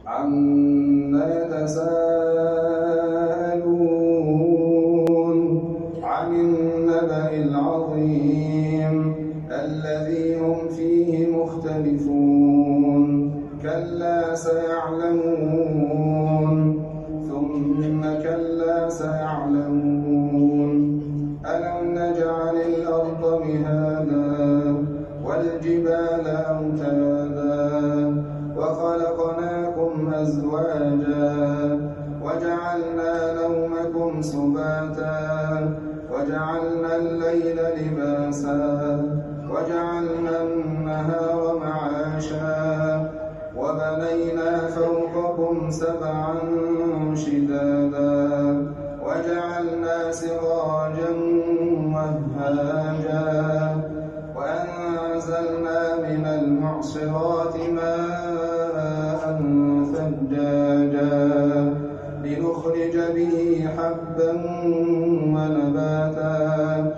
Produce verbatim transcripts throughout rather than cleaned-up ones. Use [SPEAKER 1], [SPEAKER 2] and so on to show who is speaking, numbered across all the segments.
[SPEAKER 1] عما يتساءلون عن النبأ العظيم الذي هم فيه مختلفون كلا سيعلمون ثم كلا سيعلمون ألم نجعل الأرض مهادا والجبال أوتادا وخلقناكم أزواجا وجعلنا نومكم سباتا وجعلنا الليل لباسا وجعلنا النهار معاشا وبنينا فوقكم سبعا شدادا وجعلنا سراجا وهاجا وأنزلنا من المعصرات ماء ثجاجا لنخرج به حبا ونباتا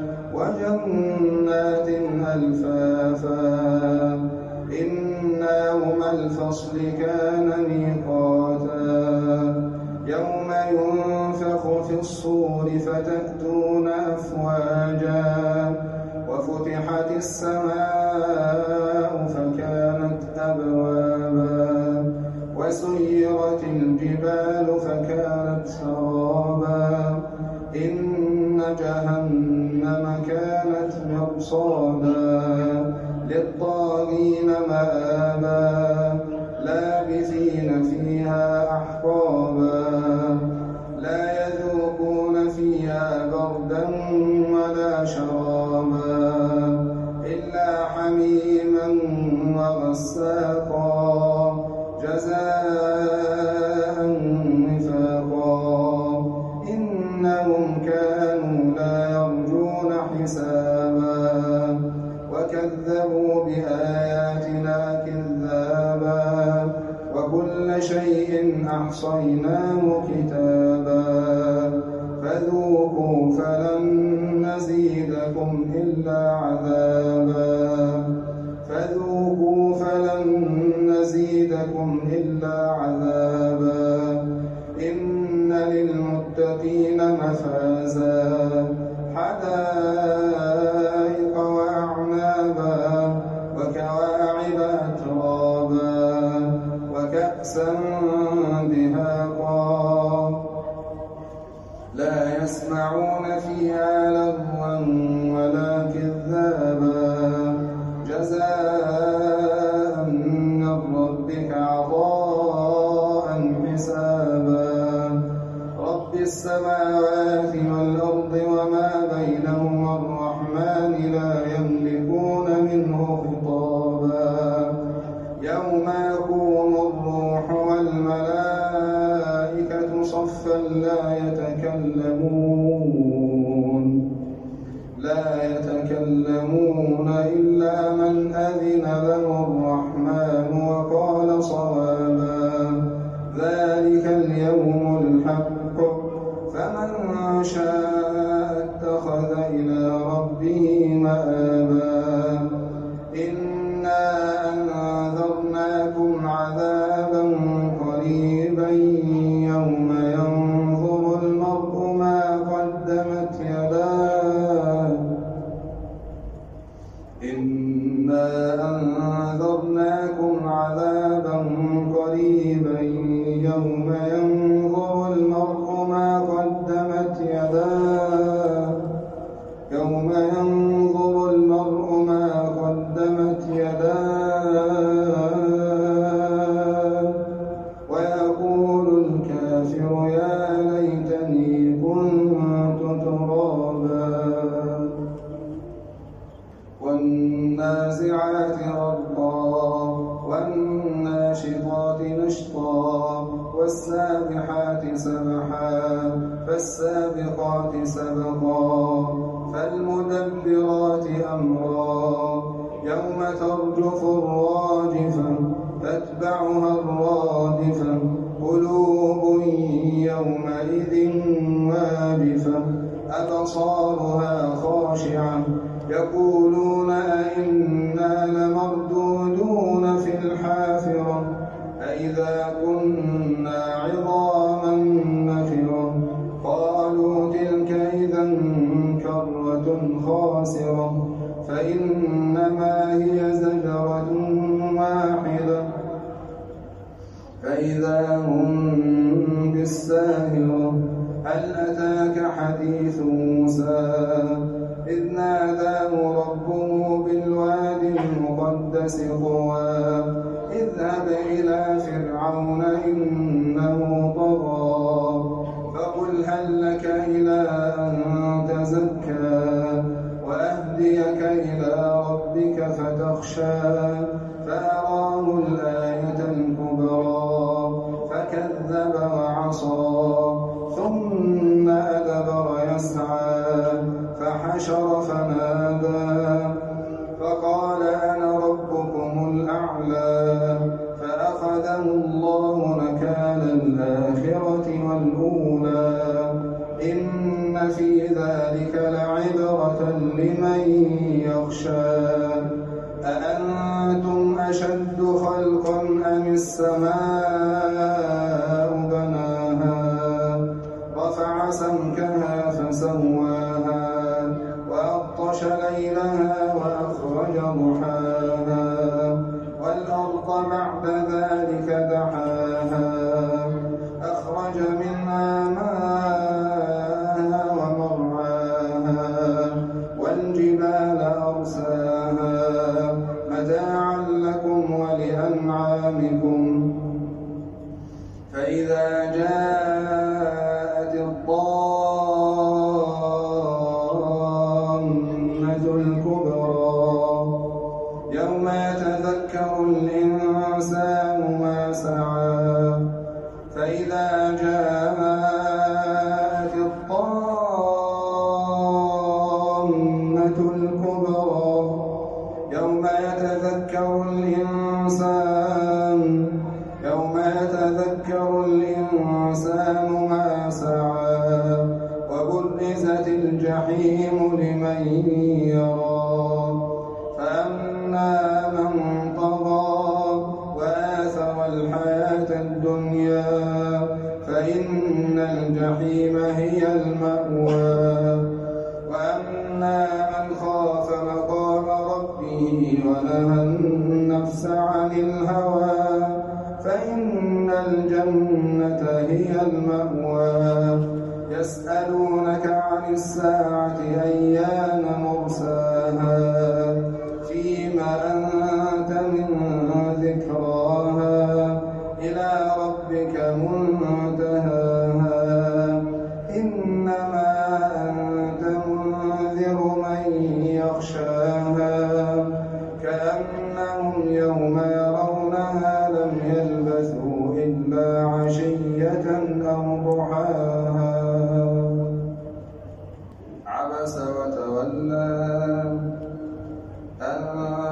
[SPEAKER 1] وجنات ألفافا إن يوم الفصل كان ميقاتا يوم ينفخ في الصور فتأتون أفواجا وفتحت السماء فكانت أبوابا وسيرت الجبال فكانت سرابا إن جهنم كانت مرصادا للطاغين مآبا لابثين فيها أحقابا لا يذوقون فيها بردا ولا شرابا إلا حميما وغساقا جزاء وفاقا إنهم كانوا لا يرجون حسابا وكذبوا بآياتنا كذابا وكل شيء أحصيناه كتابا فذوقوا فلن نزيدكم إلا عذابا فذوقوا فلن نزيدكم إلا عذابا إن للمتقين مفازا حدائق وأعنابا وكواعب أترابا وكأسا دهاقا لا يسمعون فيها لغوا ولا كذابا جزاء من ربك عطاء حسابا رب السماوات والأرض وما بينهما الرحمن لا يملكون منه خطابا يوم يقوم الروح والملائكة صفا لا يتكلمون لا يتكلمون إلا من أذن له الرحمن وقال صوابا ذلك اليوم الحق فمن شاء اتخذ إلى ربه مآبا إنا أنذرناكم عذابا قريبا يوم ينظر المرء ما قدمت يداه إنا أنذرناكم عذابا قريبا يوم ينظر المرء ما قدمت يداه يوم ينظر المرء ما قدمت يداه ويقول الكافر يا ليتني كنت ترابا والنازعات غرقا والناشطات نشطا والسابحات سبحا فالسابقات سبقا فالمدبرات أمرا يوم ترجف الراجفة تتبعها الرادفة قلوب يومئذ واجفة أبصارها خاشعة يقولون أئنا لمردودون في الحافرة أئذا كنا عظاما نخرة قالوا تلك إذا كرة خاسرة فإنما هي زجرة واحدة فإذا هم بالساهرة هل أتاك حديث موسى إذ ناداه ربه بالواد المقدس طوى اذهب إلى فرعون إنه طغى فقل هل لك إلى أن تزكى وأهديك إلى ربك فتخشى فأراه الآية الكبرى فكذب وعصى ثم أدبر يسعى فحشر فنادى فقال أنا ربكم الأعلى فأخذه الله نكال الآخرة والأولى إن في ذلك لعبرة لمن يخشى أأنتم أشد خلقا أم السماء بناها رفع سمكها فسواها وأغطش ليلها وأخرج ضحاها والأرض بعد ذلك دحاها أخرج منها ماءها ومرعاها والجبال أرساها متاعا لكم ولأنعامكم فإذا جاءت الطامة الكبرى يوم يتذكر الإنسان ما سعى فإذا جاءت الطامة الكبرى يوم يتذكر الإنسان يوم يتذكر الإنسان ما سعى وبرزت الجحيم لمن يرى فأما من طغى وآثر الحياة الدنيا فإن الجحيم هي المأوى وأما من خاف مقام ربه ونهى النفس عن الهوى فإن الجنة هي المأوى يسألونك عن الساعة أيان مرساها فيما أنت من ذكراها إلى ربك منتهاها إنما أنت منذر من يخشاها كأنهم يوم يرونها لم يلبثوا إلا عشية أو ضحاها عبس وتولى أن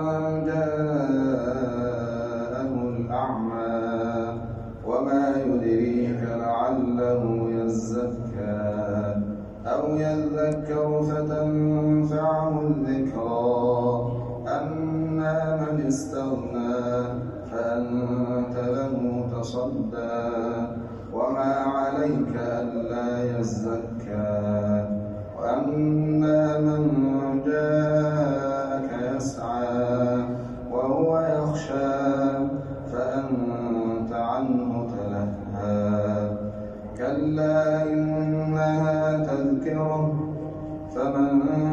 [SPEAKER 1] جاءه الأعمى وما يدريك لعله يزكى أو يذكر فتنفعه الذكرى أما من استغنى فأنت له تصدى وما عليك ألا يزكى وأما من جاءك يسعى وهو يخشى فأنت عنه تلهى كلا إنها تذكرة فمن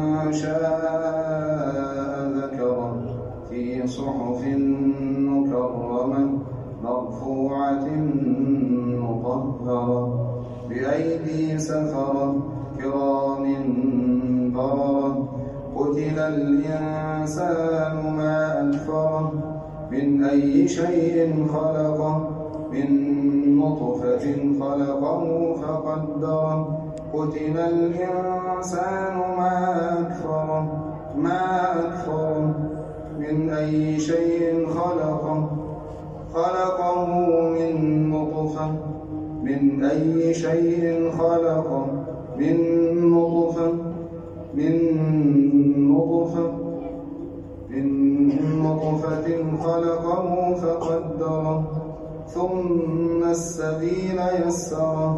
[SPEAKER 1] شاء ذكره في صحف مكرمة مرفوعة مطهرة بأيدي سفرة كرام بررة قتل الإنسان ما أكفره من أي شيء خلقه من نطفة خلقه فقدره قتل الإنسان ما أكفره ما أكفره من أي شيء خلقه خلقه من نطفة من أي شيء خلقه من نطفة من نطفة من نطفة خلقه فقدره ثم السبيل يسره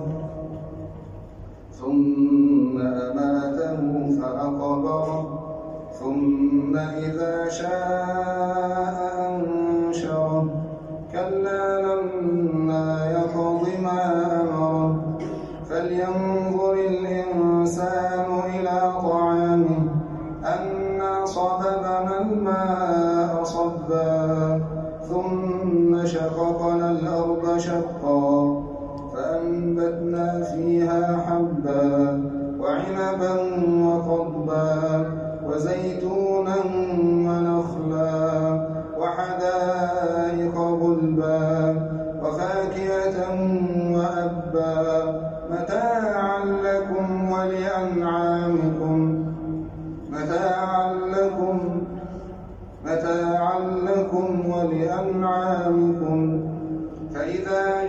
[SPEAKER 1] ثم أماته فأقبره ثم إذا شاء أنشره كلا لما يقض ما أمره فلينظر الإنسان إلى طعامه أنا صببنا الماء صبا ثم شققنا الأرض شقا فأنبتنا فيها حبا وعنبا وقضبا وزيتونا ونخلا وحدائق غلبا وفاكهة وأبا متاعا لكم ولأنعامكم متاعا لكم متاعا لكم ولأنعامكم فإذا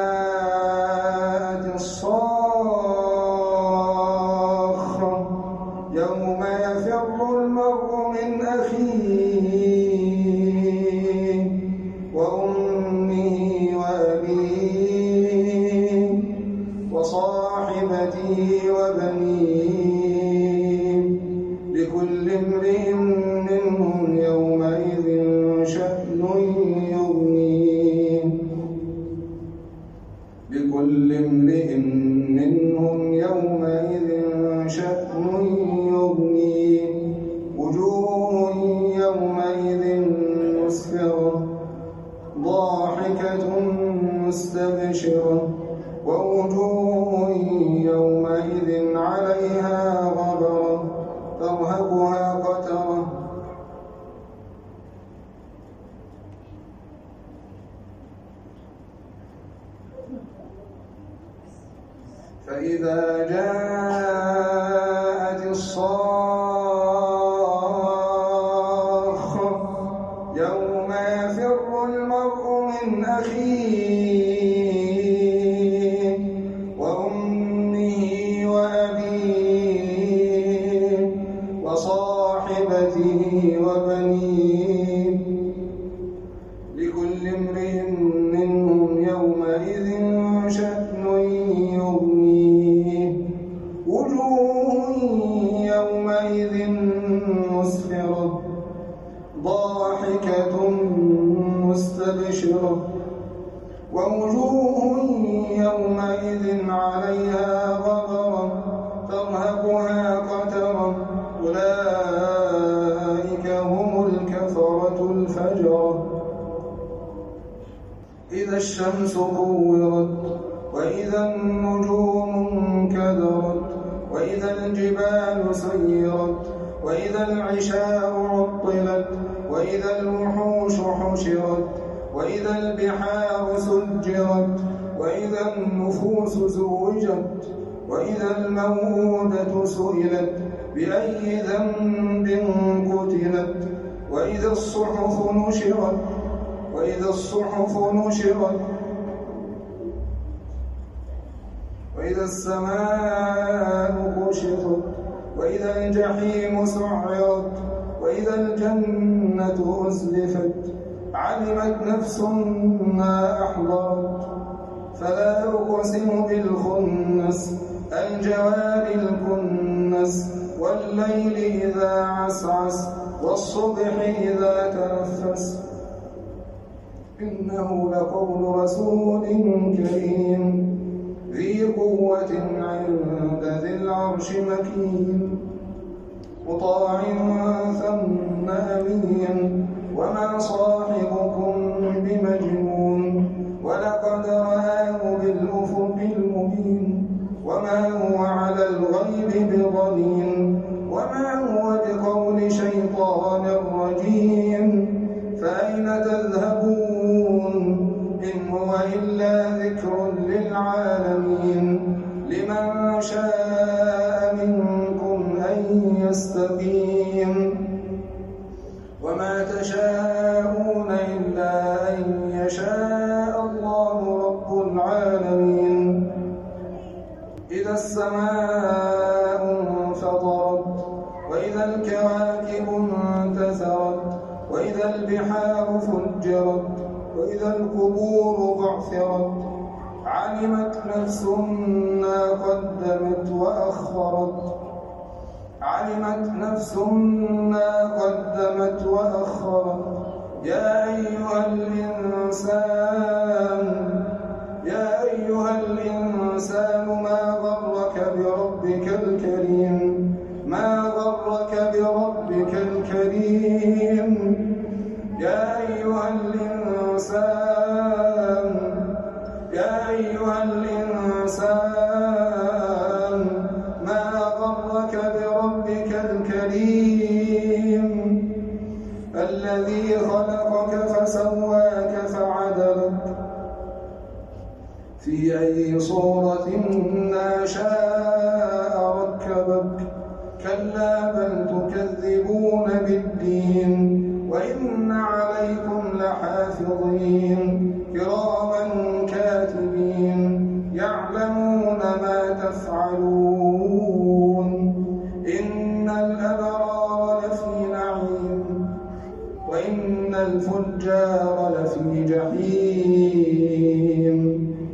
[SPEAKER 1] جاءت الصاخة يوم يفر المرء من أخيه وأمه وأبيه وصاحبته وبنيه لكل امرئ منهم يومئذ شأن يغنيه لكل امرئ منهم يومئذ شأن يغنيه وجوه يومئذ مسفرة ضاحكة مستبشرة ووجوه يومئذ عليها غبرة ترهقها قترة فإذا جاءت الصاخة يوم يفر المرء من أخيه وأمه وأبيه وصاحبته وبنيه لكل امرئ منهم يومئذ شأن يغنيه وجوه يومئذ مسفرة ضاحكة مستبشرة ووجوه يومئذ عليها غبرة ترهقها قترة أولئك هم الكفرة الفجرة إذا الشمس كورت وإذا النجوم انكدرت وإذا الجبال سيرت وإذا العشار عطلت وإذا الوحوش حشرت وإذا البحار سجرت وإذا النفوس زوجت وإذا الموءودة سئلت بأي ذنب قتلت وإذا الصحف نشرت وإذا الصحف نشرت وإذا السماء كشطت وإذا الجحيم سعرت وإذا الجنة أزلفت علمت نفس ما أحضرت فلا أقسم بالخنس الجوار الكنس والليل إذا عسعس والصبح إذا تنفس إنه لقول رسول كريم ذي قوة عند ذي العرش مكين مطاع ثم أمين وما صاحبكم بمجنون ولقد رآه بالأفق المبين وما هو على الغيب بضنين وما هو بقول شيطان رجيم فأين تذهبون إن هو إلا ذكر للعالمين لمن شاء منكم أن يستقيم وما تشاءون إلا أن يشاء الله رب العالمين إذا السماء انفطرت وإذا الكواكب انتثرت وإذا البحار فجرت وإذا القبور بعثرت علمت نفس ما قدمت وأخرت علمت نفس ما قدمت وأخرت يا أيها الإنسان يا أيها الإنسان ما غرك بربك الكريم ما غرك بربك الكريم يا أيها الإنسان يا أيها الإنسان ما غرك بربك الكريم الذي خلقك فسواك فعدلك في أي صورة ما شاء ركبك كلا بل تكذبون بالدين وإن عليكم لحافظين كراما كاتبين يعلمون ما تفعلون إن الأبرار لفي نعيم وإن الفجار لفي جحيم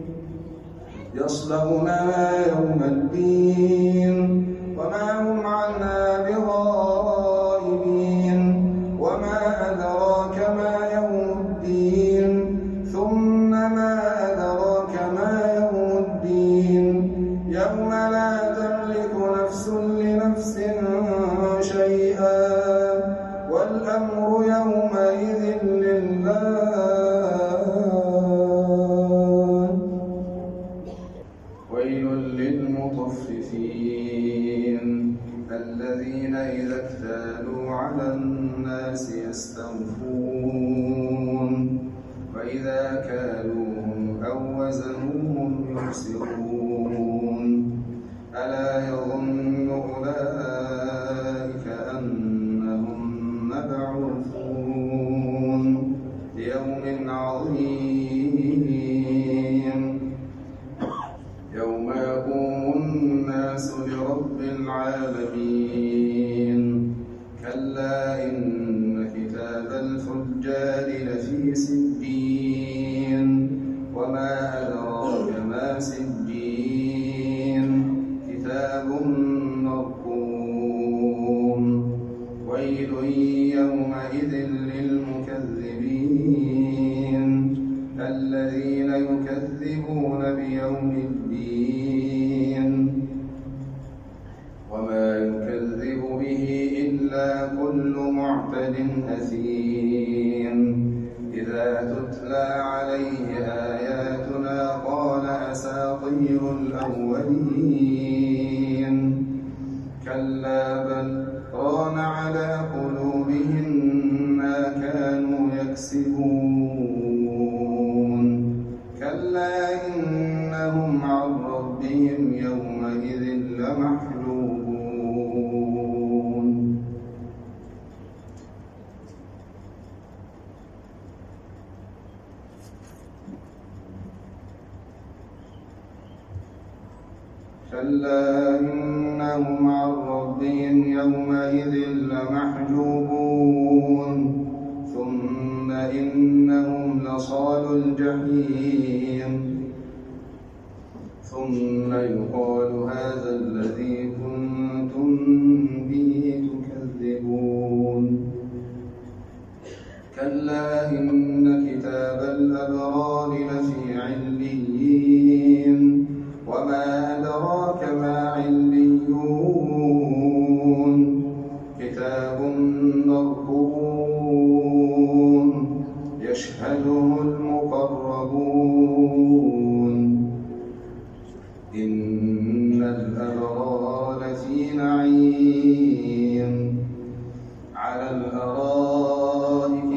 [SPEAKER 1] يصلونها يوم الدين وما هم عنها بغائبين وما أدراك ما يوم الدين ثم ما أدراك ما يوم الدين يوم لا تملك نفس لنفس شيئا والأمر يومئذ لله ويل للمطففين الذين إذا اكتالوا على الناس يستوفون وإذا كالوهم أو وزنوهم يخسرون ألا يظن أولئك أنهم مبعوثون ليوم عظيم يوم يقوم الناس لرب العالمين كلا إن كتاب الفجار لفي سجين وما أدراك ما سجين كتاب مرقوم ويل يومئذ للمكذبين الذين يكذبون بيوم الدين وما يكذب به إلا كل معتد أثيم إذا تتلى عليه آياتنا قال أساطير الأولين كلا بل ران على قلوبهم ما كانوا يكسبون كلا إنهم عن ربهم يومئذ لمحجوبون كلا إنهم عن ربهم يومئذ لمحجوبون ثم إنهم لصال الجحيم ثم يقال هذا الذي كنتم به تكذبون كلا إن كتاب الأبرار لفي عليين وما أدراك ما عليون كتاب مرقوم يشهده المقربون إن الأبرار لفي نعيم على الأرائك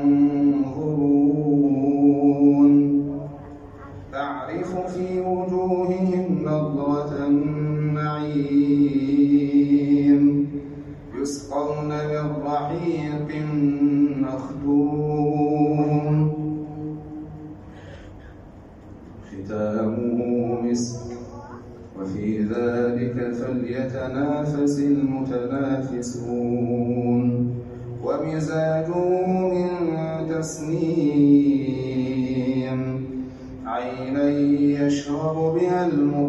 [SPEAKER 1] ينظرون تعرف في وجوههم نضرة النعيم يسقون من رحيق مختوم ختامه مسك وفي ذلك فليتنافس المتنافسون ومزاجه من تسنيم عينا يشرب بها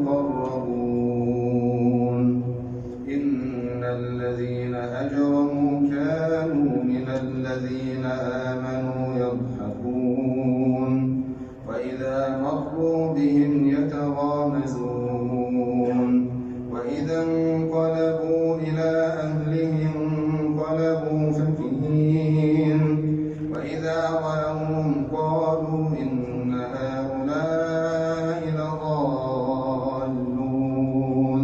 [SPEAKER 1] المقربون إن الذين أجرموا كانوا من الذين آمنوا يضحكون وإذا مروا بهم يتغامزون وإذا انقلبوا إلى أهلهم انقلبوا فكهين وإذا رأوهم قالوا إن هؤلاء لضالون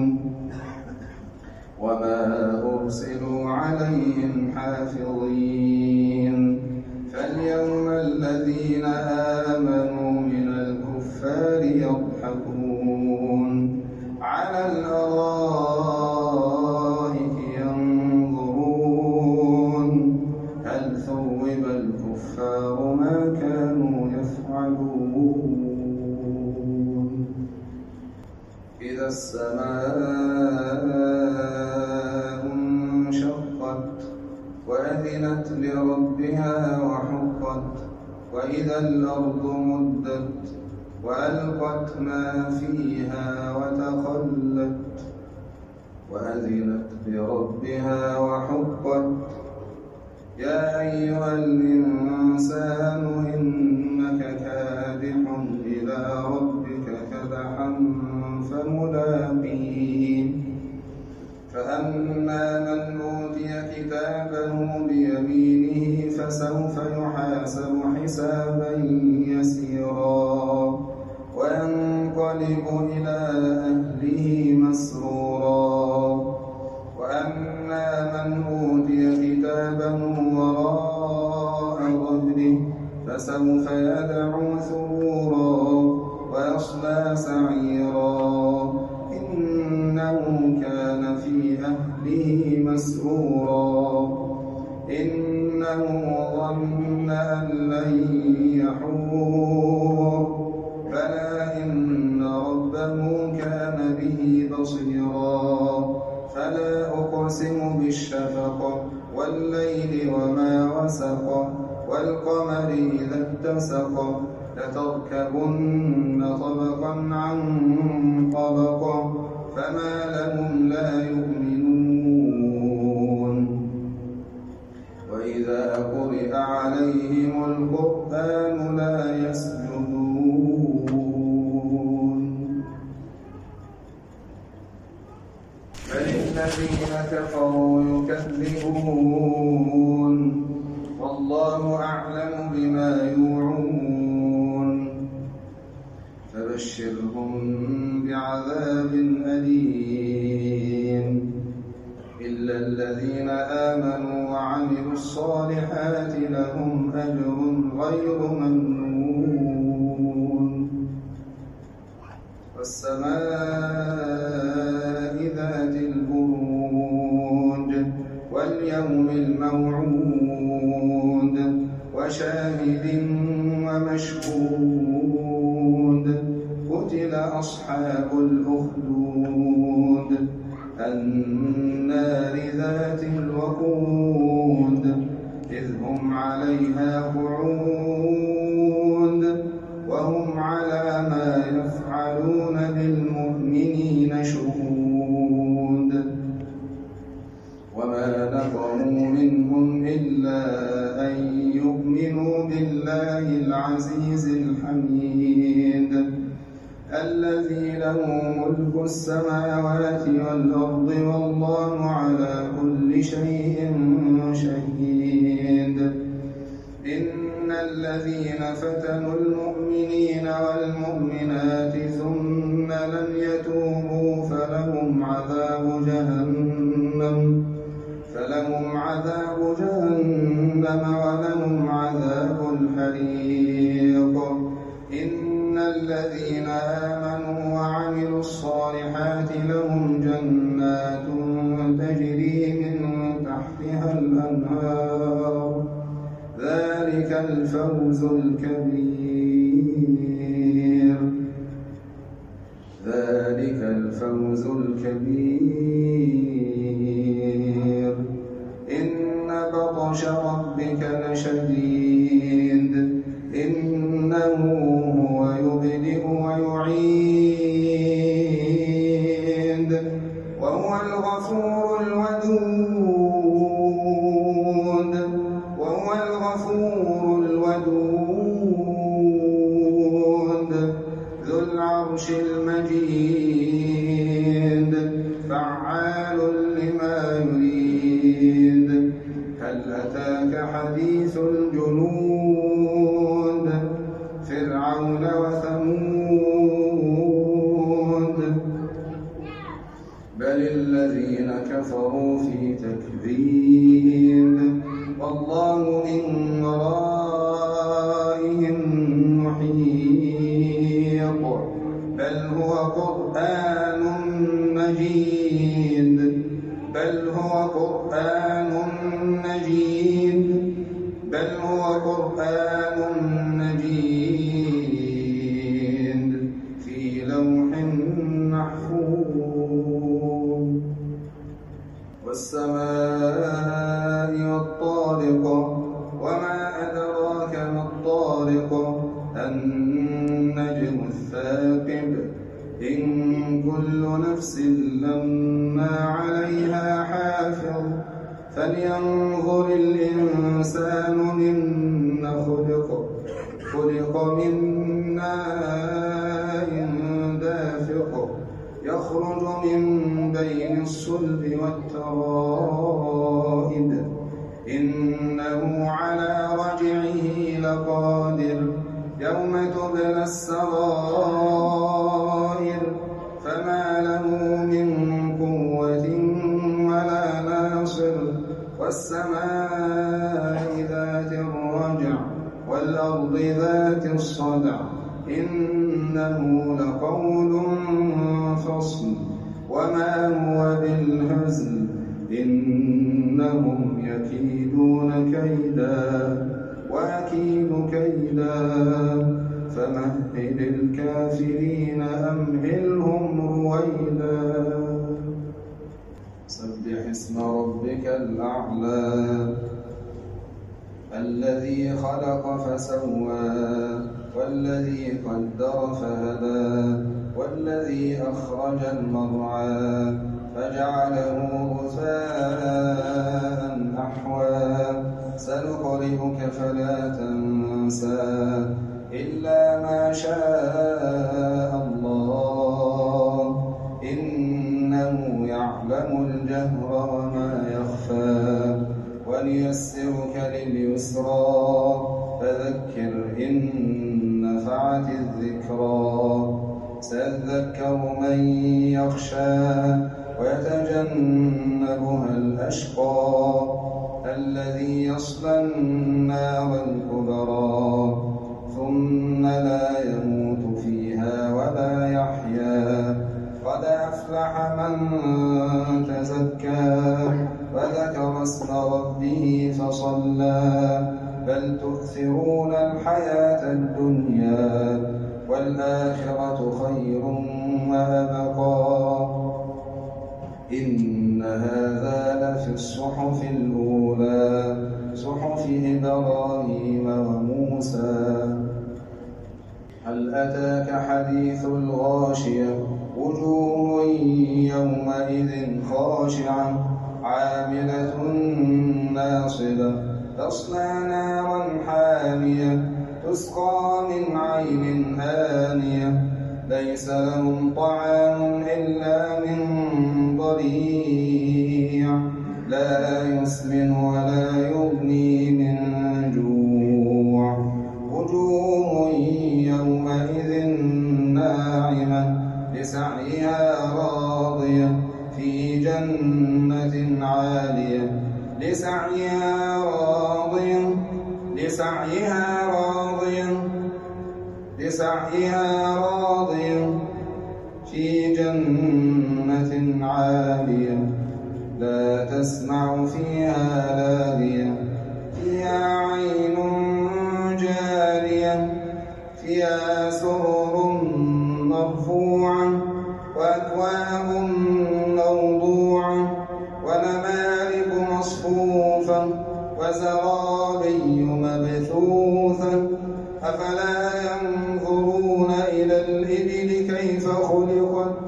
[SPEAKER 1] وما أرسلوا عليهم حافظين فاليوم الذين آمنوا من الكفار يضحكون على الأرائك ينظرون هل ثوب الكفار ما كانوا يفعلون إذا السماء انشقت وأذنت لربها وحقت وإذا الأرض مدت وألقت ما فيها وتخلت وأذنت لربها وحقت يا أيها الإنسان إنك كادح إلى ربك كدحا فملاقيه فأما من أوتي كتابه بيمينه فسوف يحاسب حسابا يسيرا وينقلب إلى أهله مسرورا وأما من أوتي كتابه وراء ظهره فسوف يدعو ثبورا ويصلى سعيرا إنه كان في أهله مسرورا إنه ظن أن لن يحور بلى إن ربه كان به بصيرا فلا أقسم بالشفق والليل وما وسق والقمر إذا اتسق لتركبن طبقا عن طبق فما لهم لا يؤمنون وإذا قرئ عليهم القرآن لا يسجدون بل الذين كفروا يكذبون والله أعلم بما يوعون فبشرهم بعذاب أليم إلا الذين آمنوا وعملوا الصالحات لهم أجر غير ممنون والسماء ذات البروج واليوم الموعود وشاهد ومشهود قتل أصحاب الأخدود النار ذات الوقود إذ هم عليها قعود وهم على ما يفعلون بالمؤمنين شهود وما نقموا منهم إلا أن يؤمنوا بالله العزيز الحميد الذي له ملك السماوات والأرض والله على كل شيء شهيد إن الذين فتنوا المؤمنين والمؤمنات ثم لم يتوبوا فلهم عذاب جهنم فلهم عذاب جهنم ولهم عذاب الحريق إن الذين آمنوا وعملوا الصالحات لهم جنات تجري من تحتها الأنهار ذلك الفوز الكبير ذلك الفوز الكبير إن بطش ربك لشديد إنه هو يبدئ العرش المجيد فعال لما يريد هل أتاك حديث الجنود فرعون وثمود بل الذين كفروا في تكذيب والله من ورائهم محيط بل هو قرآن مجيد بل هو قرآن مجيد بل هو قرآن مجيد في لوح محفوظ والسماء والطارق وما أدراك ما الطارق النجم الثاقب إن كل نفس لما عليها حافظ فلينظر الإنسان مما خلق خلق من ماء دافق يخرج من بين الصلب والترائب إنه على رجعه لقادر يوم تبلى السرائر فما له من قوة ولا ناصر والسماء ذات الرجع والأرض ذات الصدع إنه لقول فصل وما هو بالهزل إنهم يكيدون كيدا وأكيد كيدا فمهل الكافرين أمهلهم رويدا سبح اسم ربك الأعلى الذي خلق فسوى والذي قدر فهدى والذي أخرج المرعى فجعله غثاء أحوى سنقرئك فلا تنسى إلا ما شاء الله إنه يعلم الجهر وما يخفى وليسرك لليسرى فذكر إن نفعت الذكرى سيذكر من يخشى ويتجنبها الأشقى الذي يصلى النار الكبرى ثم لا يموت فيها ولا يحيا قد أفلح من تزكى وذكر اسم ربه فصلى بل تؤثرون الحياة الدنيا والآخرة خير وأبقى إن هذا لفي الصحف الأولى صحف إبراهيم وموسى هل أتاك حديث الغاشية وجوه يومئذ خاشعة عاملة ناصبة تصلى نارا حامية تسقى من عين آنية ليس لهم طعام إلا من ضريع لا يسمن ولا يغني من جوع وجوه يومئذ ناعمة لسعيها راضية في جنة عالية لسعيها راضية لسعيها راضية لسعيها راضية في جنة عالية لا تسمع فيها لاغية فيها عين جارية فيها سرر مرفوعة وأكواب موضوعة ونمارق مصفوفة وزرابي مبثوثة أفلا ينظرون إلى الإبل كيف خلقت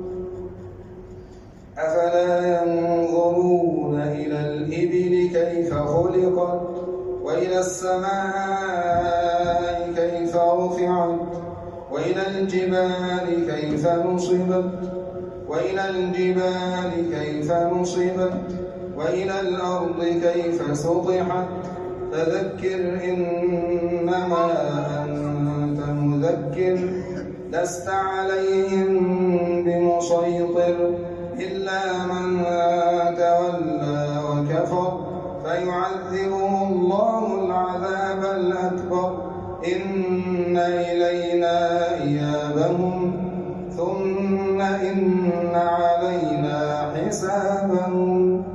[SPEAKER 1] أفلا ينظرون إلى الإبل كيف خلقت وإلى السماء كيف رفعت وإلى الجبال الجبال كيف نصبت وإلى الجبال كيف نصبت وإلى الأرض كيف سطحت فذكر إنما أنت مذكر لست عليهم بمسيطر إلا من تولى وكفر فيعذبه الله العذاب الأكبر إن إلينا إيابهم ثم إن علينا حسابهم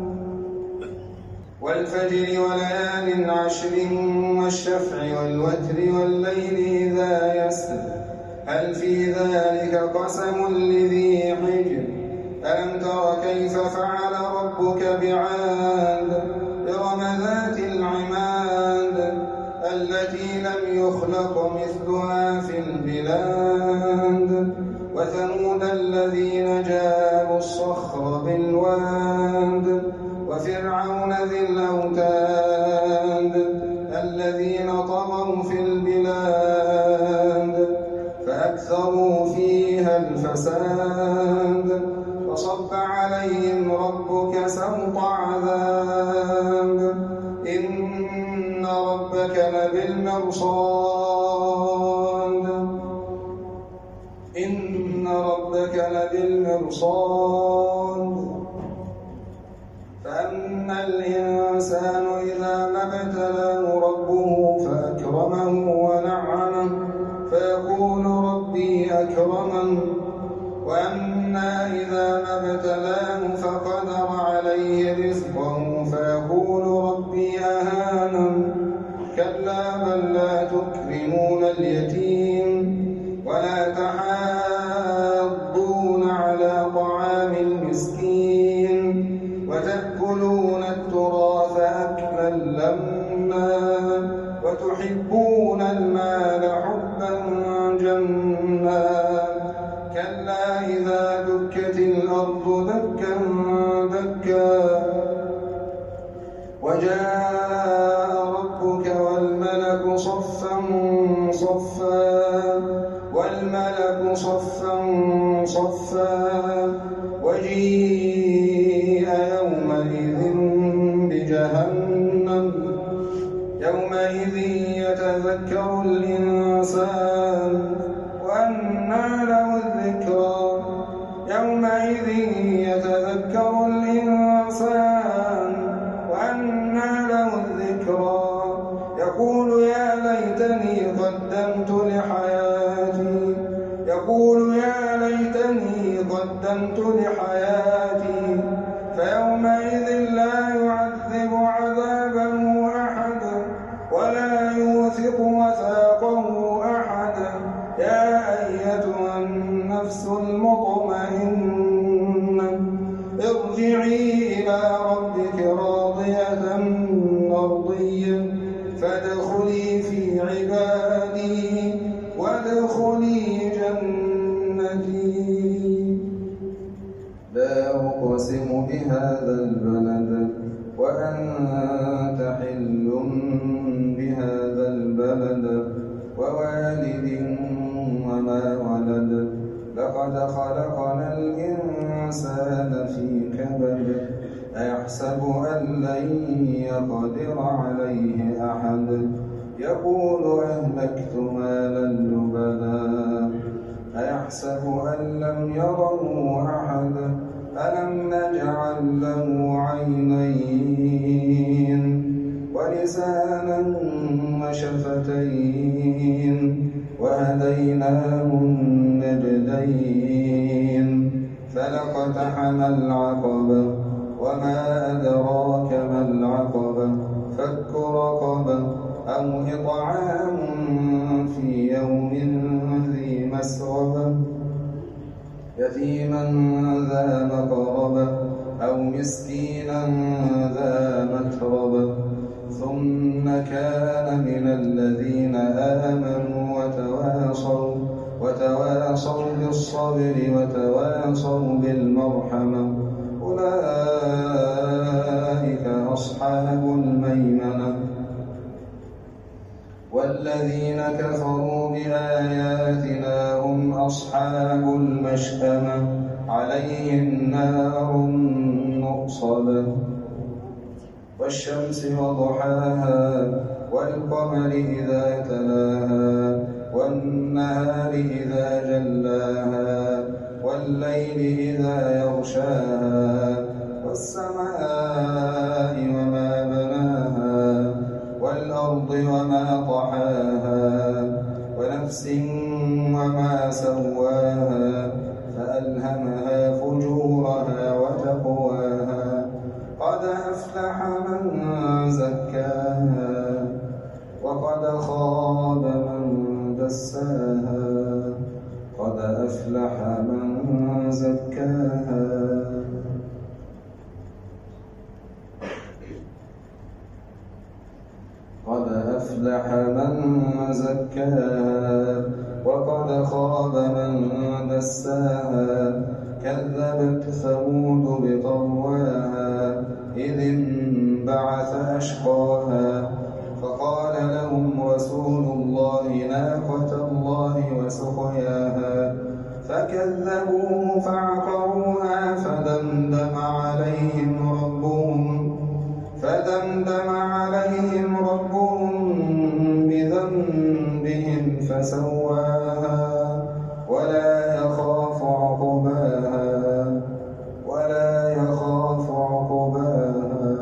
[SPEAKER 1] والفجر وليال عشر والشفع والوتر والليل إذا يسر هل في ذلك قسم لذي حجر ألم تر كيف فعل ربك بعاد إرم ذات العماد التي لم يخلق مثلها في البلاد وثمود الذين جابوا الصخر بالواد وفرعون ذي الأوتاد الذين طغوا في البلاد فأكثروا فيها الفساد فصب عليهم ربك سوط عذاب إن ربك لبالمرصاد إن ربك لبالمرصاد فأما الإنسان إذا ما ابتلاه ربه فأكرمه ونعمه فيقول ربي أكرمن وأما إذا ما ابتلاه فقدر عليه رزقه فيقول ربي أهانن كلا بل لا تكرمون اليتيم ولا تحاضون على طعام المسكين وتأكلون التراث أكلا لما وتحبون المال حبا جما كلا إذا دكت الأرض دكا دكا وجاء ربك والملك صفا صفا والملك صفا صفا وجيء يومئذ بجهنم يومئذ يتذكر الإنسان وأنى له الذكرى يومئذ يتذكر الإنسان وأنى له الذكرى يقول يا ليتني قدمت لحياتي يقول يا ليتني قدمت لحياتي فيومئذ لا يعذب عذابه أحد ولا يوثق وثاقه أحد يا أيتها النفس المطمئنة ارجعي إلى ربك راضية مرضية فادخلي في عبادي وادخلي جنتي لا أقسم بهذا البلد وأنت حل بهذا البلد ووالد وما ولد لقد خلقنا الإنسان في كبد أيحسب أن لن يقدر عليه أحد يقول أهلكت مالا لبدا أيحسب أن لم يره أحد ألم نجعل له عينين ولسانا وشفتين وهديناه النجدين فلاقتحم العقبة وما أدراك ما العقبة فك رقبة أو إطعام في يوم ذي مسغبة يتيما ذا مقربة أو مسكينا ذا متربة ثم كان من الذين آمنوا وتواصوا وتواصوا بالصبر وتواصوا بالمرحمة أولئك أصحاب الميمنة والذين كفروا بآياتنا هم أصحاب المشأمة عليهم نار مؤصدة والشمس وضحاها والقمر إذا تلاها والنهار إذا جلاها والليل إذا يغشاها والسماء وما بناها والأرض وما طحاها ونفس وما سواها فألهمها فجورها وتقواها قد أفلح من زكاها وقد خاب من دساها قد أفلح من زكاها قد أفلح من زكاها وقد خاب من دساها كذبت ثمود بطغواها إذ انبعث أشقاها فقال لهم رسول الله ناقة الله وسقياها فكذبوه فعقروها فدمدم عليهم ربهم فدمدم عليهم ربهم بذنبهم فسواها ولا يخاف عقباها ولا يخاف عقباها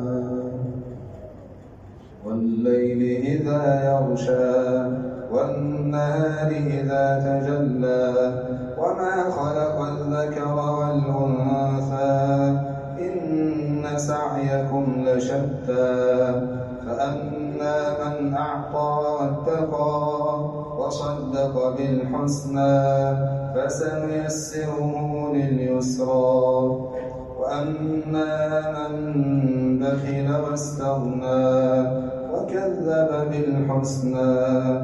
[SPEAKER 1] والليل إذا يغشى والنهار إذا تجلى وما خلق الذكر والأنثى إن سعيكم لشتى فأما من أعطى واتقى وصدق بالحسنى فسنيسره لليسرى وأما من بخل واستغنى وكذب بالحسنى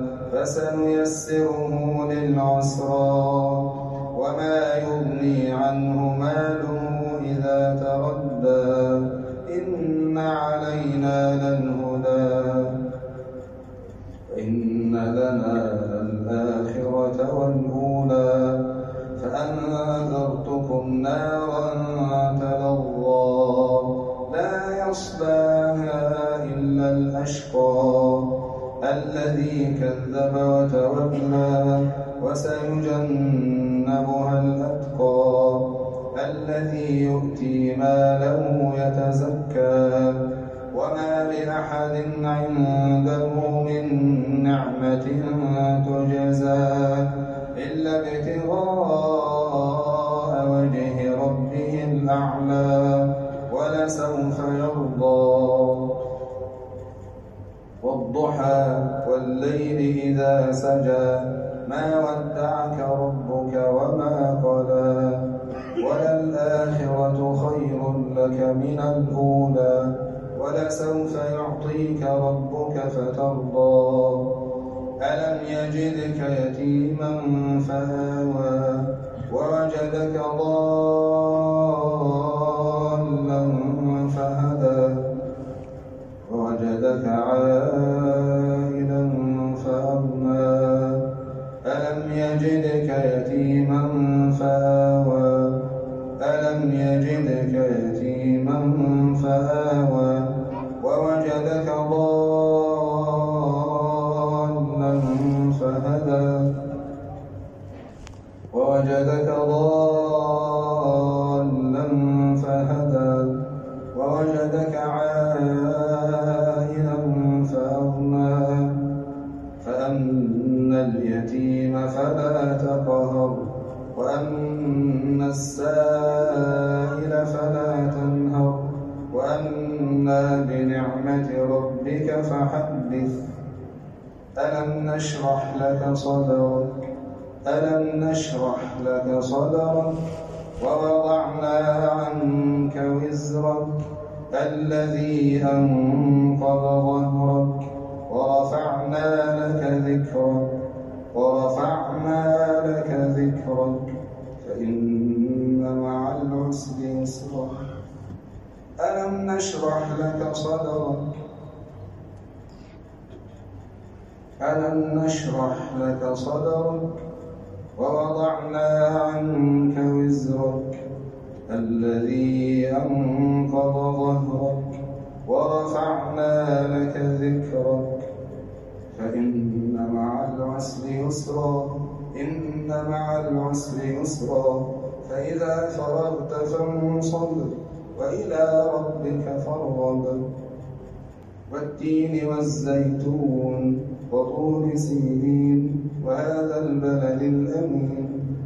[SPEAKER 1] فسنيسره للعسرى وما يغني عنه ماله إذا تردى إن علينا للهدى إن لنا للآخرة والأولى فأنذرتكم نارا تلظى لا يصلاها إلا الأشقى الذي كذب وتولى وسيجنبها الأتقى الذي يؤتي ماله يتزكى وما لأحد عنده من نعمة تجزى إلا ابتغاء وجه ربه الأعلى ولسوف يرضى والضحى والليل إذا سجى ما ودعك ربك وما قلى وللآخرة خير لك من الأولى ولسوف يعطيك ربك فترضى ألم يجدك يتيما فآوى ووجدك ضالا فهدى ووجدك عائلا فأغنى ألم يجدك يتيما فآوى ألم يجدك يتيما فآوى ووجدك ضالا فهدى ووجدك ضالا فهدى ووجدك عائلا فأغنى فأما اليتيم فلا تقهر وأما السائل فلا تنهر وأما بنعمة ربك فحدث ألم نشرح لك صدرك ألم نشرح لك صدرك ووضعنا عنك وزرك الذي أنقض ظهرك ورفعنا لك ذكرك ورفعنا لك ذكرك فإن مع العسر يسرا ألم نشرح لك صدرك ألم نشرح لك صدرك ووضعنا عنك وزرك الذي أنقض ظهرك ورفعنا لك ذكرك فإن مع العسر يسرا إن مع العسر يسرا فإذا فرغت فانصب وإلى ربك فارغب والتين والزيتون وطور سينين وهذا البلد الأمين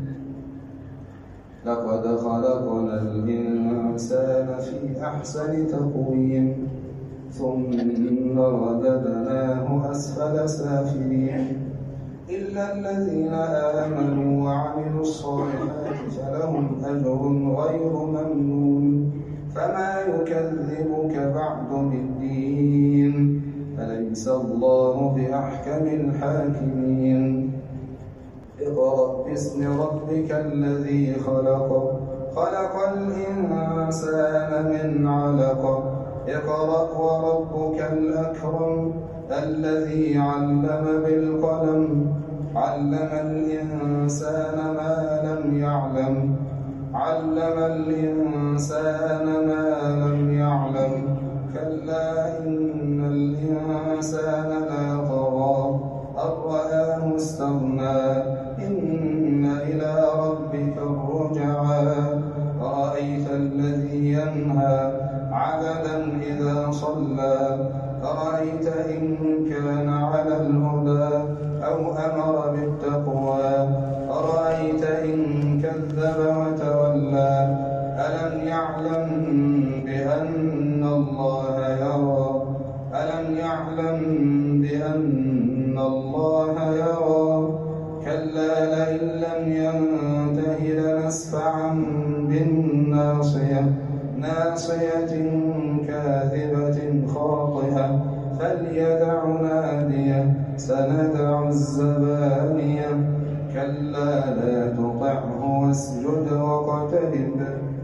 [SPEAKER 1] لقد خلقنا الإنسان في أحسن تقويم ثم رددناه أسفل سافلين إلا الذين آمنوا وعملوا الصالحات فلهم أجر غير ممنون فما يكذبك بعد بالدين أليس الله بأحكم الحاكمين اقرأ باسم ربك الذي خلق خلق الإنسان من علق اقرأ وربك الأكرم الذي علم بالقلم علم الإنسان ما لم يعلم علم الإنسان ما لم يعلم كلا إن الإنسان لا طغى أن رآه استغنى إن إلى ربك الرجعى أرأيت الذي ينهى عبدا إذا صلى أرأيت إن كان على الهدى أو أمر بالتقوى أرأيت إن كذب وتولى ألم يعلم بأن الله يرى ألم يعلم بأن الله يرى كلا لئن لم ينته لنسفعا بالناصية ناصية كاذبة خاطئة فليدع ناديه سندع الزبانية كلا لا تطعه واسجد واقترب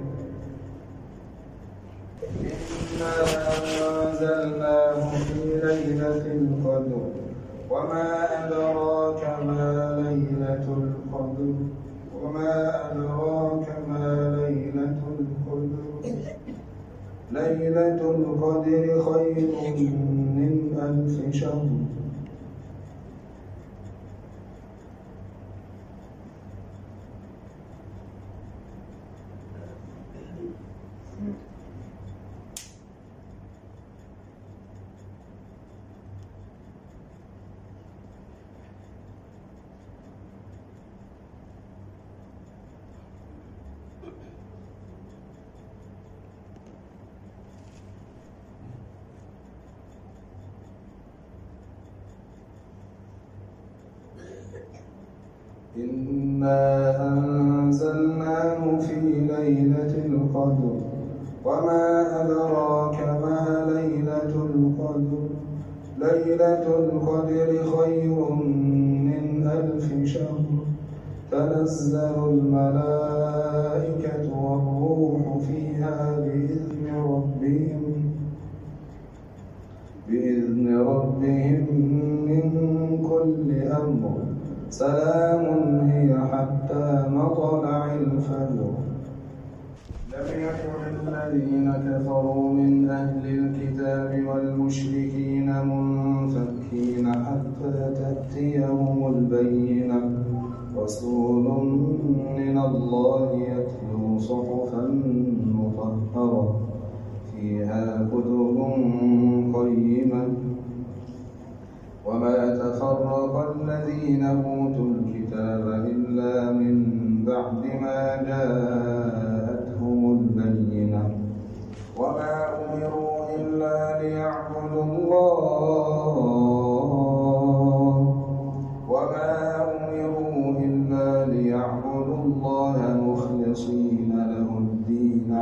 [SPEAKER 1] إنا أنزلناه في ليلة القدر وما أدراك ما ليلة القدر وما أدراك ما ليلة القدر ليلة القدر خير من ألف شهر إنا أنزلناه في ليلة القدر وما أدراك ما ليلة القدر ليلة القدر خير من ألف شهر تنزل الملائكة والروح فيها بإذن ربهم بإذن ربهم من كل أمر سلام هي حتى مطلع الفجر لم يكن الذين كفروا من أهل الكتاب والمشركين منفكين حتى تأتيهم البينة رسول من الله يتلو صحفا مطهرة فيها كتب قيمة وما تفرق الذين أوتوا الكتاب إلا من بعد ما جاءتهم البينة وما أمروا إلا ليعبدوا الله وما أمروا إلا ليعبدوا الله مخلصين له الدين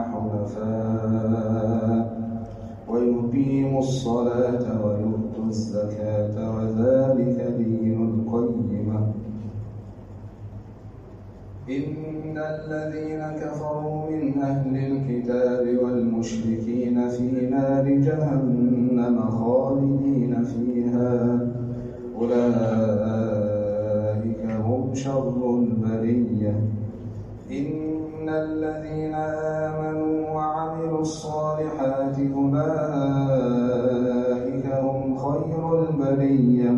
[SPEAKER 1] حنفاء ويقيموا الصلاة ويؤتوا الزكاة وذلك دين القيمة إن الذين كفروا من أهل الكتاب والمشركين في نار جهنم خالدين فيها أولئك هم هم شر البرية. إن الذين آمنوا وعملوا الصالحات أولئك هم خير البرية،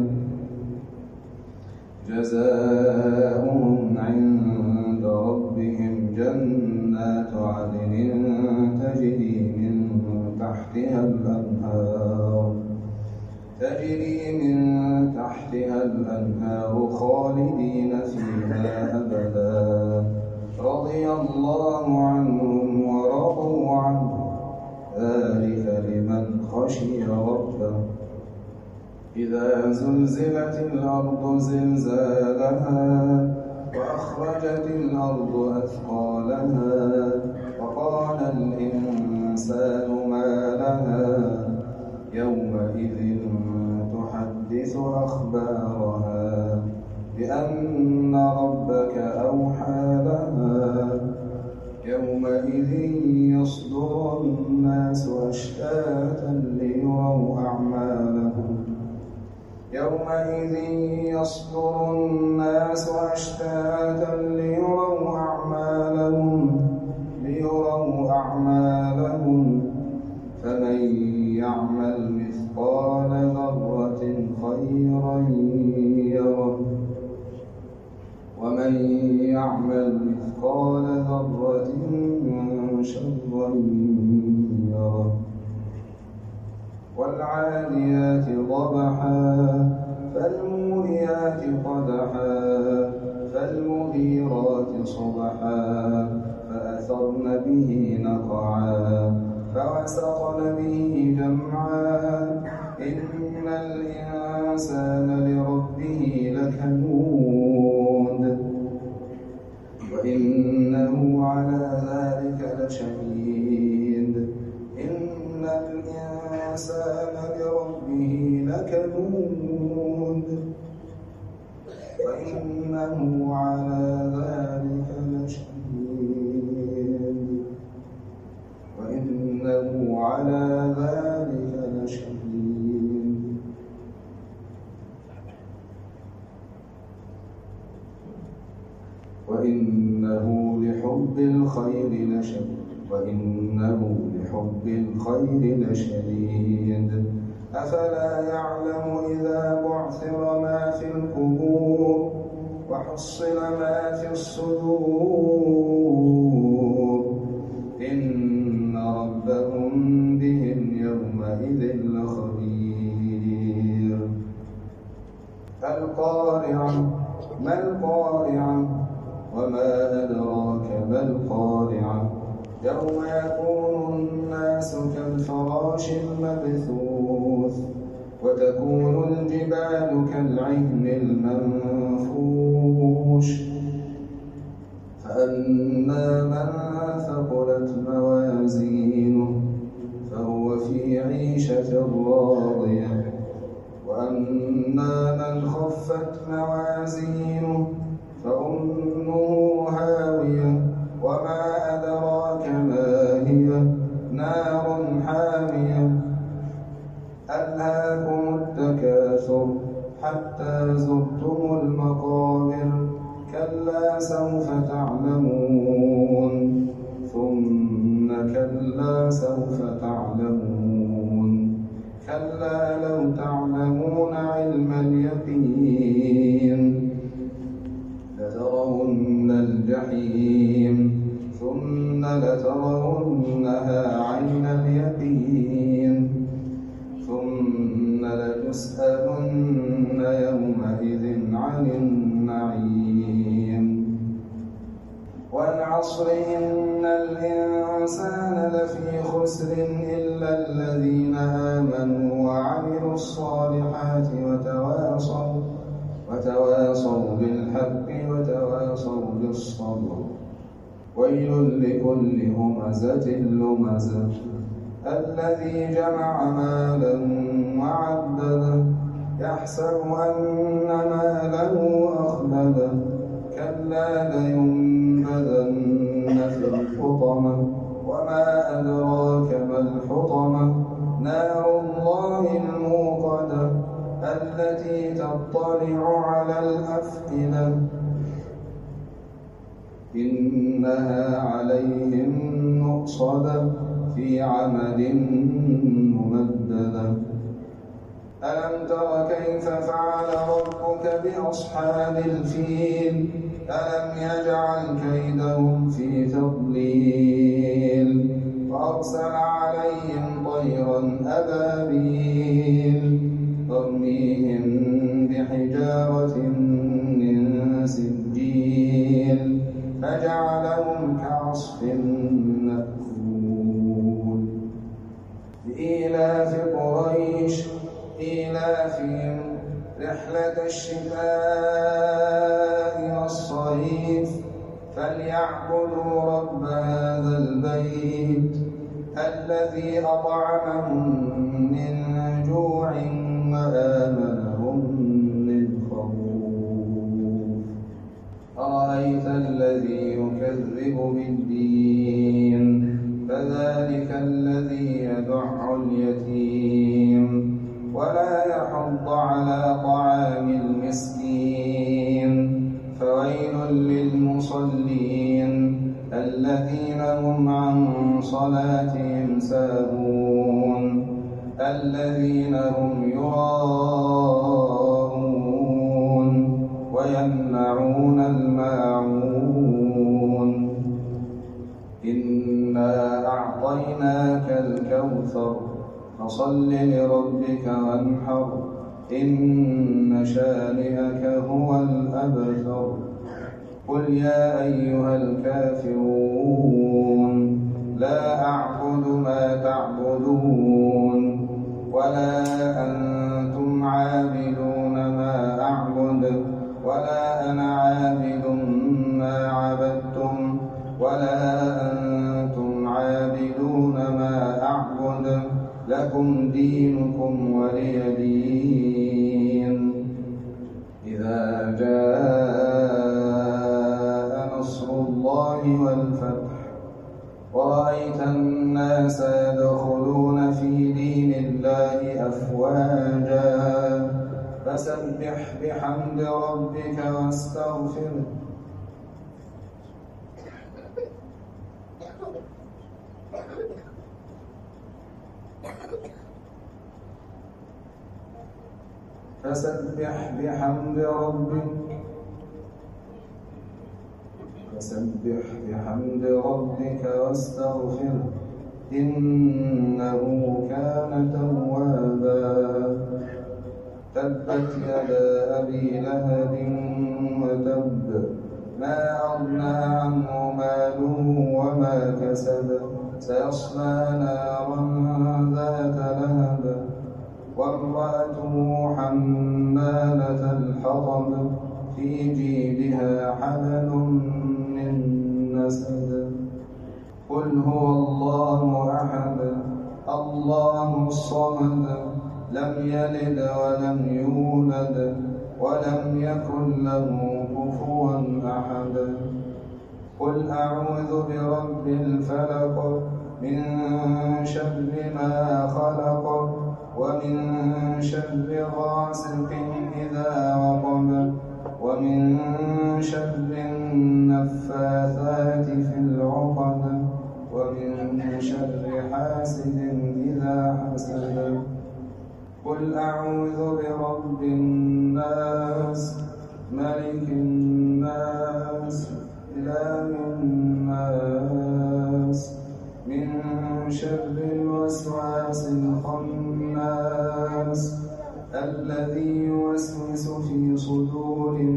[SPEAKER 1] جزاؤهم عند ربهم جنات عدن تجري من تحتها الأنهار تجري من تحتها الأنهار خالدين فيها أبدا، رضي الله عنهم ورضوا عنه، ذلك لمن خشي ربه. إذا زلزلت الأرض زلزالها وأخرجت الأرض أثقالها وقال الإنسان ما لها يومئذ تحدث أخبارها بأن ربك أوحى لها، يومئذ يصدر الناس أشتاتا ليروا أعمالهم يومئذ يصدر الناس أشتاتا ليروا أعمالهم ليروا أعمالهم فمن يعمل مثقال ذرة خيرا يره ومن يعمل مثقال ذرة شرا يره. والعاديات ضبحا فالموريات قدحا فالمغيرات صبحا فأثرن به نقعا فوسطن به جمعا إن الإنسان لربه لكنود وإنه على ذلك لشهيد. إن الإنسان لربه لكنود وإنه على ذلك لشهيد وإنه على ذلك لشهيد. وإنه لحب الخير لشديد وإنه لحب الخير لشديد. أفلا يعلم إذا بعثر ما في القبور وحصل ما في الصدور إن ربهم بهم يومئذ لخبير. القارعة ما القارعة وما أدراك ما القارعة يوم يكون الناس كالفراش المبثوث وتكون الجبال كالعهن المنفوش فأما من ثقلت موازينه فهو في عيشة راضية وأما من خفت موازينه فأمه هاوية وما أدراك ما هي نار حامية. ألهاكم التكاثر حتى زرتم المقابر كلا سوف تعلمون ثم كلا سوف تعلمون كلا لو تعلمون علم اليقين لترون الجحيم ثم لترونها عين اليقين ثم لتسألن يومئذ عن النعيم. والعصر إن الإنسان لفي خسر إلا الذين آمنوا وعملوا الصالحات وتواصوا وتواصوا بالحق وتواصوا بالصبر. ويل لكل همزة لمزة الذي جمع مالا وعدده يحسب أن ماله أخلده كلا لينبذن في الحطمة وما أدراك ما الحطمة نار الله الموقدة التي تطلع على الأفئدة إنها عليهم مؤصدة في عمد ممددة ألم تر كيف فعل ربك بأصحاب الفيل ألم يجعل كيدهم في تضليل فأرسل عليهم طيرا أبابيل ترميهم بحجارة من سجيل فجعلهم كعصف مأكول لإيلاف قريش إيلافهم رحلة الشتاء والصيف فليعبدوا رب هذا البيت الذي أطعمهم من جوع وآمنهم من خوف أرأيت الذي يكذب بالدين فذلك الذي يدع اليتيم ولا يحض على طعام المسكين فويل للمصلين الذين هم عن صلاتهم ساهون الذين هم يراءون ويمنعون الماعون إنا أعطيناك الكوثر فصل لربك وانحر إن شانئك هو الأبتر قل يا أيها الكافرون لا أعبد ما تعبدون ولا أنتم عابدون ما أعبد ولا أنا عابد ما عبدتم ولا أنتم عابدون ما أعبد لكم دينكم ولي دين إذا جاء نصر الله والفتح ورأيت الناس يدخلون في دين الله أفواجا فسبح بحمد ربك واستغفره فسبح بحمد ربك فسبح بحمد ربك واستغفره إنه كان توابا تبت يدا أبي لهب وتب ما أغنى عنه ماله وما كسب سيصلى نارا ذات لهب وامرأته حمالة الحطب في جيدها حبل من مسد قل هو الله أحد الله الصمد لم يلد ولم يولد ولم يكن له كفوا أحد قل أعوذ برب الفلق من شر ما خلق ومن شر غاسق إذا وقب ومن شر النفاثات في العقد ومن شر حاسد إذا حسد قل أعوذ برب الناس ملك الناس إله الناس من شر الوسواس الخناس الذي يوسوس في صدور